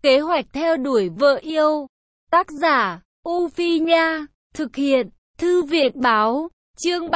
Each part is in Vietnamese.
Kế hoạch theo đuổi vợ yêu. Tác giả, U Phi Nha. Thực hiện, Thư viện Báo. Chương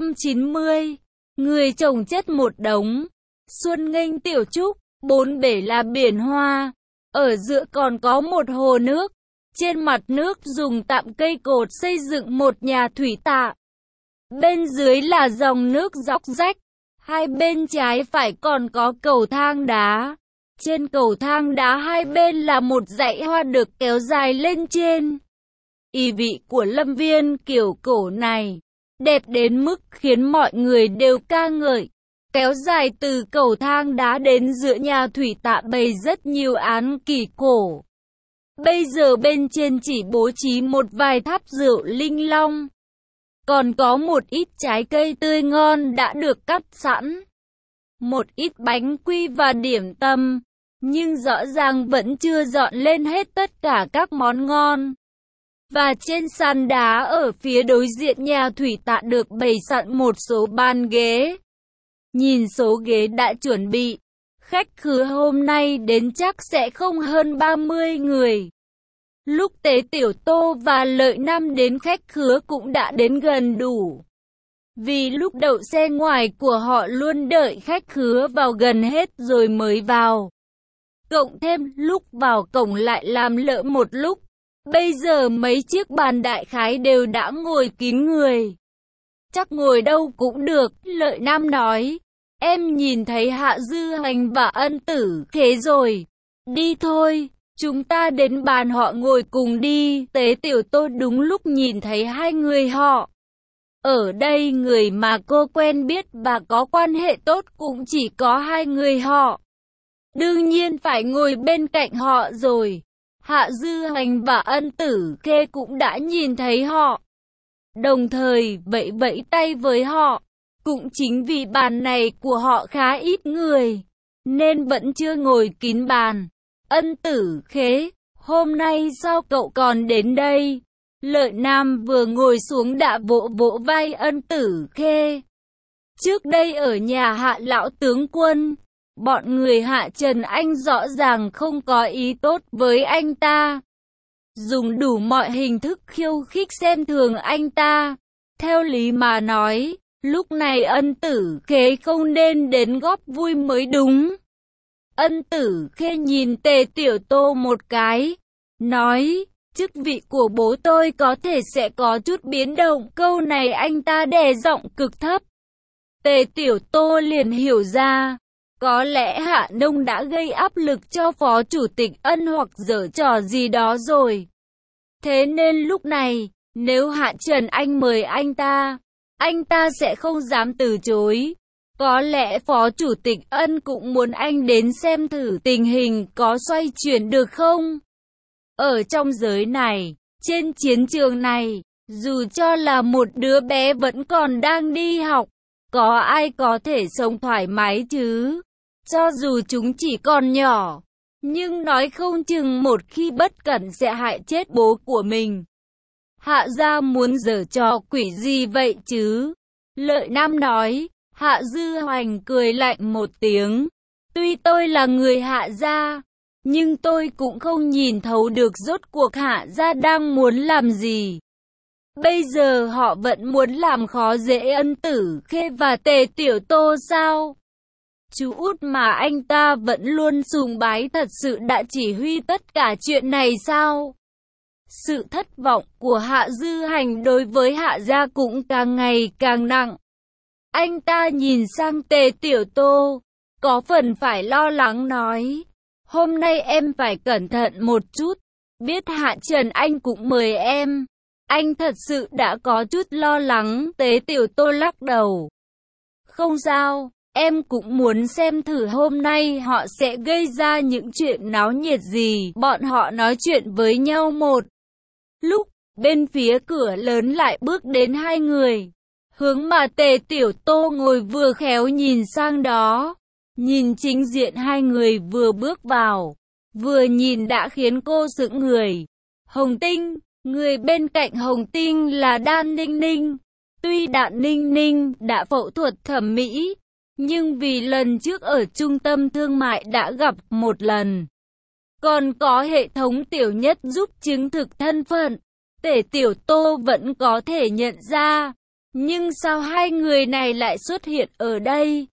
790. Người chồng chất một đống. Xuân nghênh tiểu trúc, bốn bể là biển hoa. Ở giữa còn có một hồ nước. Trên mặt nước dùng tạm cây cột xây dựng một nhà thủy tạ. Bên dưới là dòng nước róc rách. Hai bên trái phải còn có cầu thang đá. Trên cầu thang đá hai bên là một dãy hoa được kéo dài lên trên. Ý vị của lâm viên kiểu cổ này đẹp đến mức khiến mọi người đều ca ngợi. Kéo dài từ cầu thang đá đến giữa nhà thủy tạ bày rất nhiều án kỳ cổ. Bây giờ bên trên chỉ bố trí một vài tháp rượu linh long. Còn có một ít trái cây tươi ngon đã được cắt sẵn. Một ít bánh quy và điểm tâm. Nhưng rõ ràng vẫn chưa dọn lên hết tất cả các món ngon. Và trên sàn đá ở phía đối diện nhà thủy tạ được bày sẵn một số bàn ghế. Nhìn số ghế đã chuẩn bị, khách khứa hôm nay đến chắc sẽ không hơn 30 người. Lúc Tế Tiểu Tô và Lợi Nam đến khách khứa cũng đã đến gần đủ. Vì lúc đậu xe ngoài của họ luôn đợi khách khứa vào gần hết rồi mới vào. Cộng thêm lúc vào cổng lại làm lỡ một lúc. Bây giờ mấy chiếc bàn đại khái đều đã ngồi kín người. Chắc ngồi đâu cũng được, Lợi Nam nói. Em nhìn thấy Hạ Dư Hành và Ân Tử Khế rồi. Đi thôi, chúng ta đến bàn họ ngồi cùng đi. Tế Tiểu Tô đúng lúc nhìn thấy hai người họ. Ở đây người mà cô quen biết và có quan hệ tốt cũng chỉ có hai người họ. Đương nhiên phải ngồi bên cạnh họ rồi. Hạ Dư Hành và Ân Tử Khê cũng đã nhìn thấy họ. Đồng thời vẫy vẫy tay với họ. Cũng chính vì bàn này của họ khá ít người, nên vẫn chưa ngồi kín bàn. Ân Tử Khế, hôm nay sao cậu còn đến đây? Lợi Nam vừa ngồi xuống đã vỗ vỗ vai Ân Tử Khê. Trước đây ở nhà Hạ lão tướng quân, bọn người Hạ Trần Anh rõ ràng không có ý tốt với anh ta. Dùng đủ mọi hình thức khiêu khích xem thường anh ta. Theo lý mà nói, lúc này Ân Tử Khê không nên đến góp vui mới đúng. Ân Tử Khê nhìn Tề Tiểu Tô một cái, nói, chức vị của bố tôi có thể sẽ có chút biến động. Câu này anh ta đè giọng cực thấp. Tề Tiểu Tô liền hiểu ra, có lẽ Hạ Nông đã gây áp lực cho Phó Chủ tịch Ân hoặc giở trò gì đó rồi. Thế nên lúc này, nếu Hạ Trần Anh mời anh ta sẽ không dám từ chối. Có lẽ Phó Chủ tịch Ân cũng muốn anh đến xem thử tình hình có xoay chuyển được không. Ở trong giới này, trên chiến trường này, dù cho là một đứa bé vẫn còn đang đi học, có ai có thể sống thoải mái chứ? Cho dù chúng chỉ còn nhỏ, nhưng nói không chừng một khi bất cẩn sẽ hại chết bố của mình. Hạ gia muốn giở trò quỷ gì vậy chứ? Lợi Nam nói. Hạ Dư Hành cười lạnh một tiếng. Tuy tôi là người Hạ gia, nhưng tôi cũng không nhìn thấu được rốt cuộc Hạ gia đang muốn làm gì. Bây giờ họ vẫn muốn làm khó dễ Ân Tử Khê và Tề Tiểu Tô sao? Chú út mà anh ta vẫn luôn sùng bái thật sự đã chỉ huy tất cả chuyện này sao? Sự thất vọng của Hạ Dư Hành đối với Hạ gia cũng càng ngày càng nặng. Anh ta nhìn sang Tề Tiểu Tô, có phần phải lo lắng nói, hôm nay em phải cẩn thận một chút, biết Hạ Trần Anh cũng mời em. Anh thật sự đã có chút lo lắng. Tế Tiểu Tô lắc đầu. Không sao, em cũng muốn xem thử hôm nay họ sẽ gây ra những chuyện náo nhiệt gì. Bọn họ nói chuyện với nhau một lúc, bên phía cửa lớn lại bước đến hai người. Hướng mà Tề Tiểu Tô ngồi vừa khéo nhìn sang đó. Nhìn chính diện hai người vừa bước vào, vừa nhìn đã khiến cô sững người. Hồng Tinh, người bên cạnh Hồng Tinh là Đan Ninh Ninh. Tuy Đan Ninh Ninh đã phẫu thuật thẩm mỹ, nhưng vì lần trước ở trung tâm thương mại đã gặp một lần, còn có hệ thống tiểu nhất giúp chứng thực thân phận. Tề Tiểu Tô vẫn có thể nhận ra. Nhưng sao hai người này lại xuất hiện ở đây?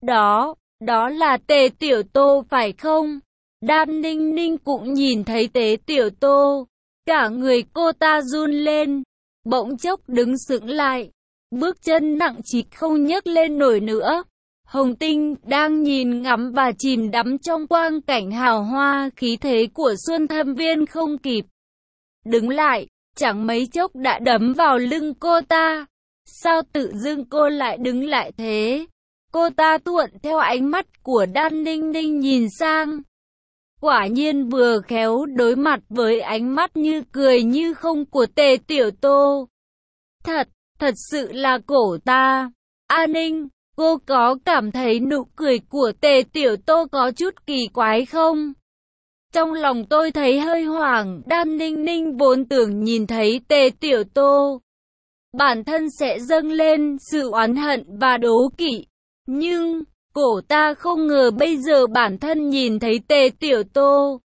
Đó là Tề Tiểu Tô phải không? Đan Ninh Ninh cũng nhìn thấy Tề Tiểu Tô. Cả người cô ta run lên. Bỗng chốc đứng sững lại. Bước chân nặng trịch không nhấc lên nổi nữa. Hồng Tinh đang nhìn ngắm và chìm đắm trong quang cảnh hào hoa khí thế của Xuân Thâm Viên không kịp đứng lại, chẳng mấy chốc đã đấm vào lưng cô ta. Sao tự dưng cô lại đứng lại thế? Cô ta thuận theo ánh mắt của Đan Ninh Ninh nhìn sang. Quả nhiên vừa khéo đối mặt với ánh mắt như cười như không của Tề Tiểu Tô. Thật sự là cổ ta. A Ninh, cô có cảm thấy nụ cười của Tề Tiểu Tô có chút kỳ quái không? Trong lòng tôi thấy hơi hoảng. Đan Ninh Ninh vốn tưởng nhìn thấy Tề Tiểu Tô, bản thân sẽ dâng lên sự oán hận và đố kỵ. Nhưng, cổ ta không ngờ bây giờ bản thân nhìn thấy Tề Tiểu Tô.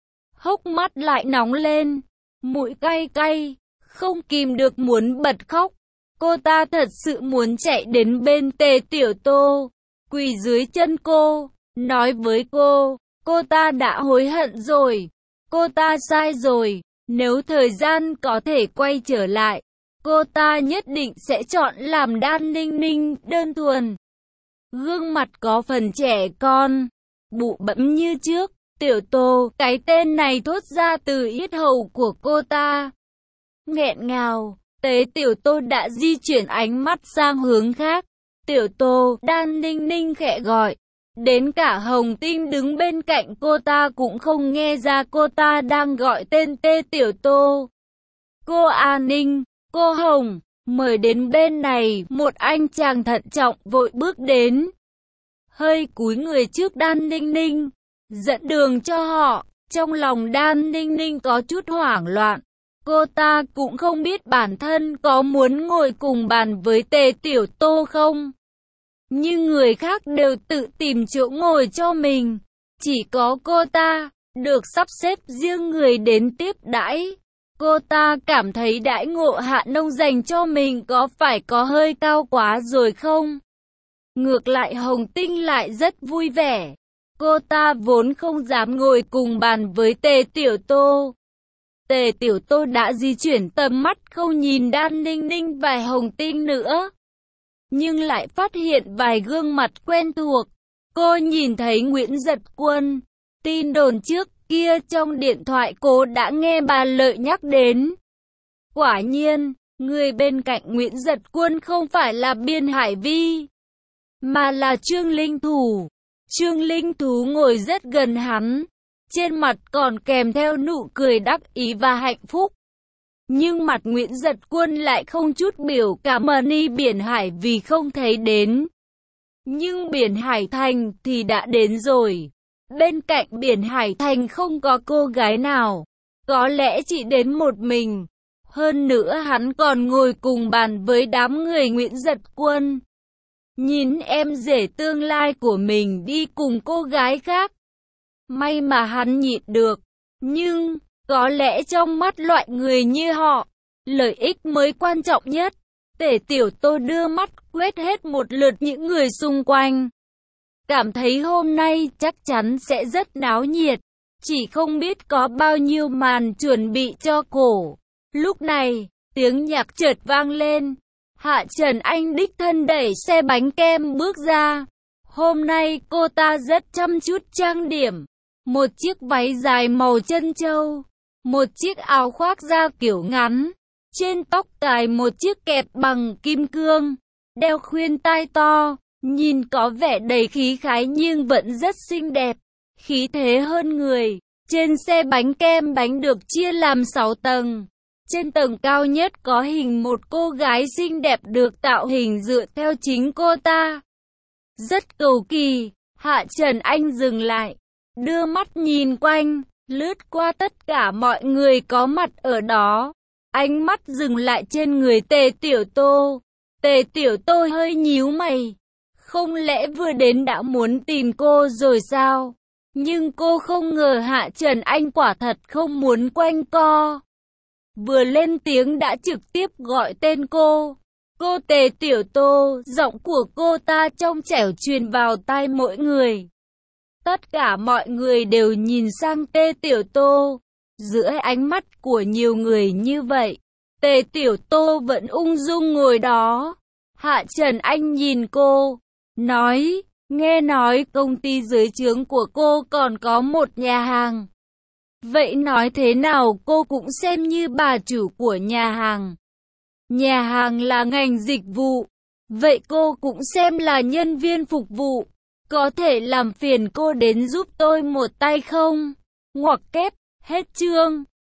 Hốc mắt lại nóng lên, mũi cay cay, không kìm được muốn bật khóc. Cô ta thật sự muốn chạy đến bên Tề Tiểu Tô, quỳ dưới chân cô, nói với cô ta đã hối hận rồi, cô ta sai rồi, nếu thời gian có thể quay trở lại, cô ta nhất định sẽ chọn làm Đan Ninh Ninh đơn thuần. Gương mặt có phần trẻ con, bụ bẫm như trước. Tiểu Tô, cái tên này thốt ra từ yết hầu của cô ta. Nghẹn ngào, Tề Tiểu Tô đã di chuyển ánh mắt sang hướng khác. Tiểu Tô, Đan Ninh Ninh khẽ gọi. Đến cả Hồng Tinh đứng bên cạnh cô ta cũng không nghe ra cô ta đang gọi tên Tề Tiểu Tô. Cô A Ninh, cô Hồng, mời đến bên này. Một anh chàng thận trọng vội bước đến, hơi cúi người trước Đan Ninh Ninh, dẫn đường cho họ. Trong lòng Đan Ninh Ninh có chút hoảng loạn. Cô ta cũng không biết bản thân có muốn ngồi cùng bàn với Tề Tiểu Tô không. Nhưng người khác đều tự tìm chỗ ngồi cho mình. Chỉ có cô ta được sắp xếp riêng người đến tiếp đãi. Cô ta cảm thấy đãi ngộ Hạ Nông dành cho mình có phải có hơi cao quá rồi không? Ngược lại Hồng Tinh lại rất vui vẻ. Cô ta vốn không dám ngồi cùng bàn với Tề Tiểu Tô. Tề Tiểu Tô đã di chuyển tầm mắt không nhìn Đan Ninh Ninh và Hồng Tinh nữa, nhưng lại phát hiện vài gương mặt quen thuộc. Cô nhìn thấy Nguyễn Giật Quân. Tin đồn trước kia trong điện thoại cô đã nghe bà Lợi nhắc đến. Quả nhiên, người bên cạnh Nguyễn Giật Quân không phải là Biên Hải Vi, mà là Trương Linh Thủ. Trương Linh Thú ngồi rất gần hắn, trên mặt còn kèm theo nụ cười đắc ý và hạnh phúc. Nhưng mặt Nguyễn Giật Quân lại không chút biểu cảm ni Biển Hải vì không thấy đến. Nhưng Biển Hải Thành thì đã đến rồi. Bên cạnh Biển Hải Thành không có cô gái nào, có lẽ chỉ đến một mình. Hơn nữa hắn còn ngồi cùng bàn với đám người Nguyễn Giật Quân. Nhìn em rể tương lai của mình đi cùng cô gái khác. May mà hắn nhịn được. Nhưng, có lẽ trong mắt loại người như họ, lợi ích mới quan trọng nhất. Tề Tiểu Tô đưa mắt quét hết một lượt những người xung quanh. Cảm thấy hôm nay chắc chắn sẽ rất náo nhiệt. Chỉ không biết có bao nhiêu màn chuẩn bị cho cổ. Lúc này, tiếng nhạc chợt vang lên. Hạ Trần Anh đích thân đẩy xe bánh kem bước ra. Hôm nay cô ta rất chăm chút trang điểm. Một chiếc váy dài màu trân châu, một chiếc áo khoác da kiểu ngắn, trên tóc cài một chiếc kẹp bằng kim cương, đeo khuyên tai to, nhìn có vẻ đầy khí khái nhưng vẫn rất xinh đẹp, khí thế hơn người. Trên xe bánh kem bánh được chia làm 6 tầng. Trên tầng cao nhất có hình một cô gái xinh đẹp được tạo hình dựa theo chính cô ta. Rất cầu kỳ, Hạ Trần Anh dừng lại, đưa mắt nhìn quanh, lướt qua tất cả mọi người có mặt ở đó. Ánh mắt dừng lại trên người Tề Tiểu Tô. Tề Tiểu Tô hơi nhíu mày. Không lẽ vừa đến đã muốn tìm cô rồi sao? Nhưng cô không ngờ Hạ Trần Anh quả thật không muốn quanh co. Vừa lên tiếng đã trực tiếp gọi tên cô. Cô Tề Tiểu Tô, giọng của cô ta trong trẻo truyền vào tai mỗi người. Tất cả mọi người đều nhìn sang Tề Tiểu Tô. Giữa ánh mắt của nhiều người như vậy, Tề Tiểu Tô vẫn ung dung ngồi đó. Hạ Trần Anh nhìn cô, nói, nghe nói công ty dưới trướng của cô còn có một nhà hàng. Vậy nói thế nào cô cũng xem như bà chủ của nhà hàng. Nhà hàng là ngành dịch vụ, vậy cô cũng xem là nhân viên phục vụ. Có thể làm phiền cô đến giúp tôi một tay không? Ngoặc kép, hết chương.